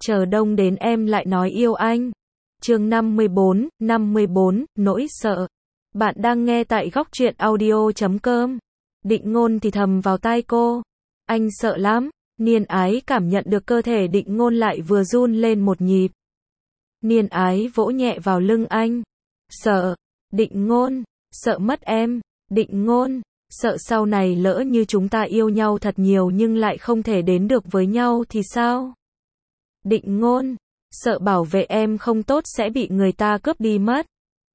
chờ đông đến em lại nói yêu anh. Chương 54, nỗi sợ. Bạn đang nghe tại góc truyện audio.com. Định Ngôn thì thầm vào tai cô. Anh sợ lắm. Niên Ái cảm nhận được cơ thể Định Ngôn lại vừa run lên một nhịp. Niên Ái vỗ nhẹ vào lưng anh. Sợ. Định Ngôn. Sợ mất em. Định Ngôn. Sợ sau này lỡ như chúng ta yêu nhau thật nhiều nhưng lại không thể đến được với nhau thì sao? Định Ngôn. Sợ bảo vệ em không tốt sẽ bị người ta cướp đi mất.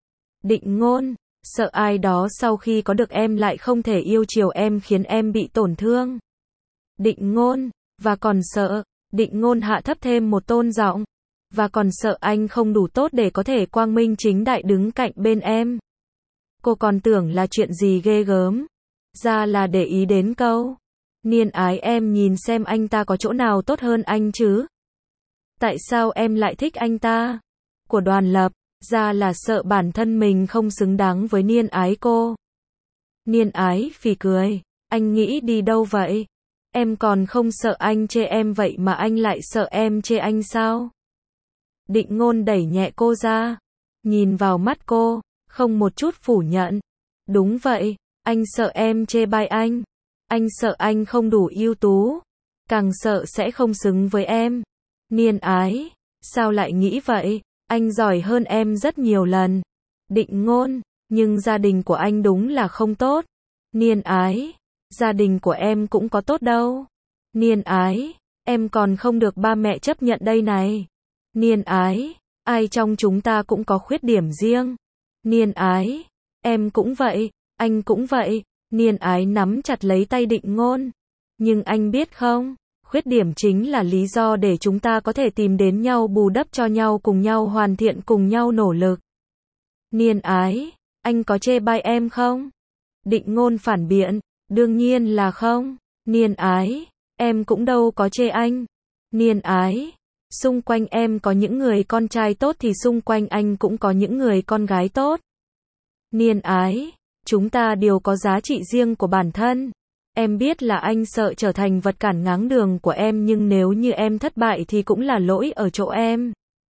Định Ngôn. Sợ ai đó sau khi có được em lại không thể yêu chiều em khiến em bị tổn thương. Định Ngôn. Và còn sợ. Định Ngôn hạ thấp thêm một tone giọng. Và còn sợ anh không đủ tốt để có thể quang minh chính đại đứng cạnh bên em. Cô còn tưởng là chuyện gì ghê gớm. Ra là để ý đến câu. Niên Ái em nhìn xem anh ta có chỗ nào tốt hơn anh chứ. Tại sao em lại thích anh ta? Của Đoàn Lập. Ra là sợ bản thân mình không xứng đáng với Niên Ái cô. Niên Ái phì cười. Anh nghĩ đi đâu vậy? Em còn không sợ anh chê em vậy mà anh lại sợ em chê anh sao? Định Ngôn đẩy nhẹ cô ra. Nhìn vào mắt cô. Không một chút phủ nhận. Đúng vậy. Anh sợ em chê bai anh. Anh sợ anh không đủ ưu tú. Càng sợ sẽ không xứng với em. Niên Ái. Sao lại nghĩ vậy? Anh giỏi hơn em rất nhiều lần. Định Ngôn. Nhưng gia đình của anh đúng là không tốt. Niên Ái. Gia đình của em cũng có tốt đâu. Niên Ái. Em còn không được ba mẹ chấp nhận đây này. Niên Ái. Ai trong chúng ta cũng có khuyết điểm riêng. Niên Ái. Em cũng vậy. Anh cũng vậy. Niên Ái nắm chặt lấy tay Định Ngôn. Nhưng anh biết không? Khuyết điểm chính là lý do để chúng ta có thể tìm đến nhau bù đắp cho nhau cùng nhau hoàn thiện cùng nhau nỗ lực. Niên Ái. Anh có chê bai em không? Định Ngôn phản biện. Đương nhiên là không. Niên Ái. Em cũng đâu có chê anh. Niên Ái. Xung quanh em có những người con trai tốt thì xung quanh anh cũng có những người con gái tốt. Niên Ái. Chúng ta đều có giá trị riêng của bản thân. Em biết là anh sợ trở thành vật cản ngáng đường của em nhưng nếu như em thất bại thì cũng là lỗi ở chỗ em.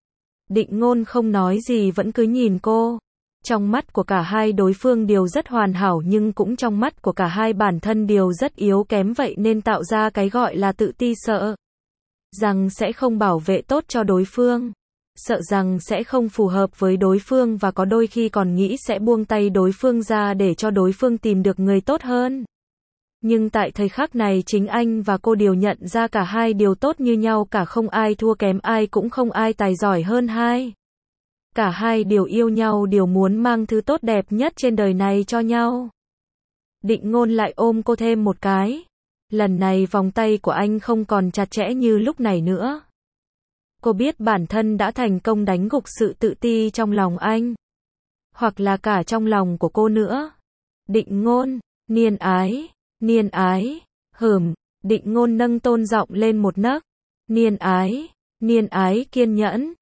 Định Ngôn không nói gì vẫn cứ nhìn cô. Trong mắt của cả hai đối phương đều rất hoàn hảo nhưng cũng trong mắt của cả hai bản thân đều rất yếu kém vậy nên tạo ra cái gọi là tự ti sợ. Rằng sẽ không bảo vệ tốt cho đối phương. Sợ rằng sẽ không phù hợp với đối phương và có đôi khi còn nghĩ sẽ buông tay đối phương ra để cho đối phương tìm được người tốt hơn. Nhưng tại thời khắc này chính anh và cô đều nhận ra cả hai đều tốt như nhau cả không ai thua kém ai cũng không ai tài giỏi hơn hai. Cả hai đều yêu nhau đều muốn mang thứ tốt đẹp nhất trên đời này cho nhau. Định Ngôn lại ôm cô thêm một cái. Lần này vòng tay của anh không còn chặt chẽ như lúc này nữa. Cô biết bản thân đã thành công đánh gục sự tự ti trong lòng anh. Hoặc là cả trong lòng của cô nữa. Định Ngôn. Niên Ái. Niên Ái. Định Ngôn nâng tone giọng lên một nấc. Niên Ái. Niên Ái kiên nhẫn.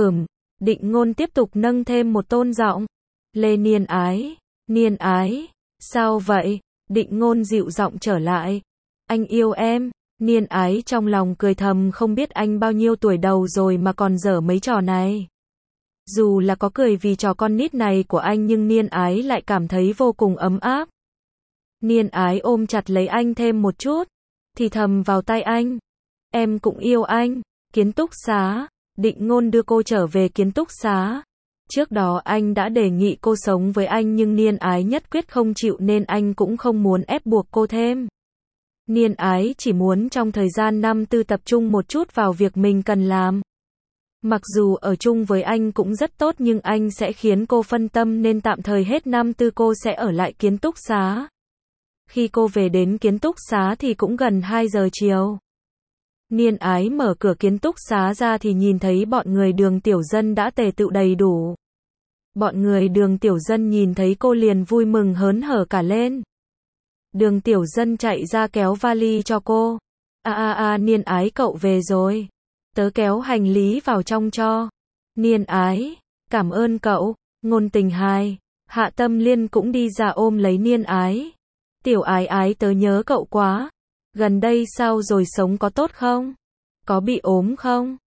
Định Ngôn tiếp tục nâng thêm một tone giọng. Lê Niên Ái. Niên Ái. Sao vậy? Định Ngôn dịu giọng trở lại. Anh yêu em. Niên Ái trong lòng cười thầm không biết anh bao nhiêu tuổi đầu rồi mà còn dở mấy trò này. Dù là có cười vì trò con nít này của anh nhưng Niên Ái lại cảm thấy vô cùng ấm áp. Niên Ái ôm chặt lấy anh thêm một chút. Thì thầm vào tai anh. Em cũng yêu anh. Ký túc xá. Định Ngôn đưa cô trở về ký túc xá. Trước đó anh đã đề nghị cô sống với anh nhưng Niên Ái nhất quyết không chịu nên anh cũng không muốn ép buộc cô thêm. Niên Ái chỉ muốn trong thời gian năm tư tập trung một chút vào việc mình cần làm. Mặc dù ở chung với anh cũng rất tốt nhưng anh sẽ khiến cô phân tâm nên tạm thời hết năm tư cô sẽ ở lại ký túc xá. Khi cô về đến ký túc xá thì cũng gần 2 giờ chiều. Niên Ái mở cửa ký túc xá ra thì nhìn thấy bọn người Đường Tiểu Dân đã tề tựu đầy đủ. Bọn người Đường Tiểu Dân nhìn thấy cô liền vui mừng hớn hở cả lên. Đường Tiểu Dân chạy ra kéo vali cho cô. Niên Ái cậu về rồi. Tớ kéo hành lý vào trong cho. Niên Ái. Cảm ơn cậu. Ngôn Tình Hài. Hạ Tâm Liên cũng đi ra ôm lấy Niên Ái. Tiểu Ái Ái tớ nhớ cậu quá. Gần đây sao rồi sống có tốt không? Có bị ốm không?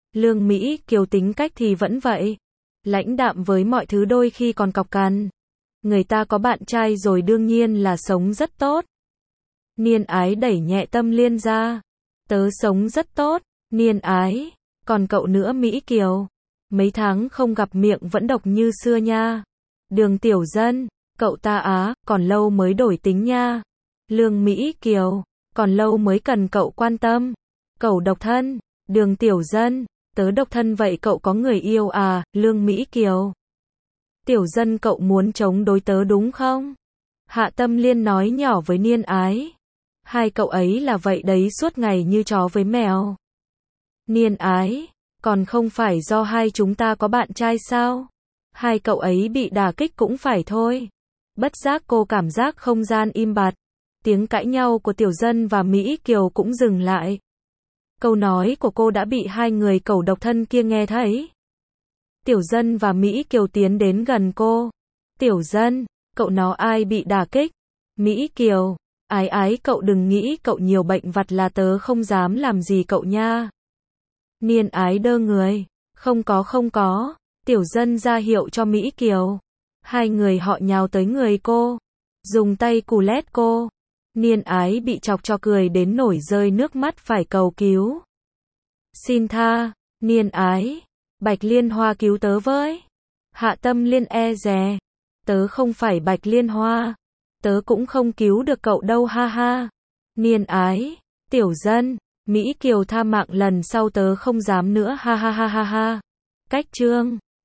Lương Mỹ Kiều tính cách thì vẫn vậy. Lãnh đạm với mọi thứ, đôi khi còn cọc cằn. Người ta có bạn trai rồi đương nhiên là sống rất tốt. Niên Ái đẩy nhẹ Tâm Liên ra. Tớ sống rất tốt, Niên Ái. Còn cậu nữa Mỹ Kiều. Mấy tháng không gặp miệng vẫn độc như xưa nha. Đường Tiểu Dân, cậu ta á, còn lâu mới đổi tính nha. Lương Mỹ Kiều, còn lâu mới cần cậu quan tâm. Cậu độc thân, Đường Tiểu Dân, tớ độc thân vậy cậu có người yêu à, Lương Mỹ Kiều. Tiểu Dân cậu muốn chống đối tớ đúng không? Hạ Tâm Liên nói nhỏ với Niên Ái. Hai cậu ấy là vậy đấy, suốt ngày như chó với mèo. Niên Ái, còn không phải do hai chúng ta có bạn trai sao? Hai cậu ấy bị đả kích cũng phải thôi. Bất giác cô cảm giác không gian im bặt. Tiếng cãi nhau của Tiểu Dân và Mỹ Kiều cũng dừng lại. Câu nói của cô đã bị hai người cẩu độc thân kia nghe thấy. Tiểu Dân và Mỹ Kiều tiến đến gần cô. Tiểu Dân, cậu nói ai bị đả kích? Mỹ Kiều, Ái Ái cậu đừng nghĩ cậu nhiều bệnh vặt là tớ không dám làm gì cậu nha. Niên Ái đơ người. Không có. Tiểu Dân ra hiệu cho Mỹ Kiều. Hai người họ nhào tới người cô. Dùng tay cù lét cô. Niên Ái bị chọc cho cười đến nổi rơi nước mắt phải cầu cứu. Xin tha, Niên Ái. Bạch Liên Hoa cứu tớ với. Hạ Tâm Liên e dè. Tớ không phải Bạch Liên Hoa. Tớ cũng không cứu được cậu đâu ha ha. Niên Ái. Tiểu Dân. Mỹ Kiều tha mạng lần sau tớ không dám nữa ha ha ha ha ha. Cách chương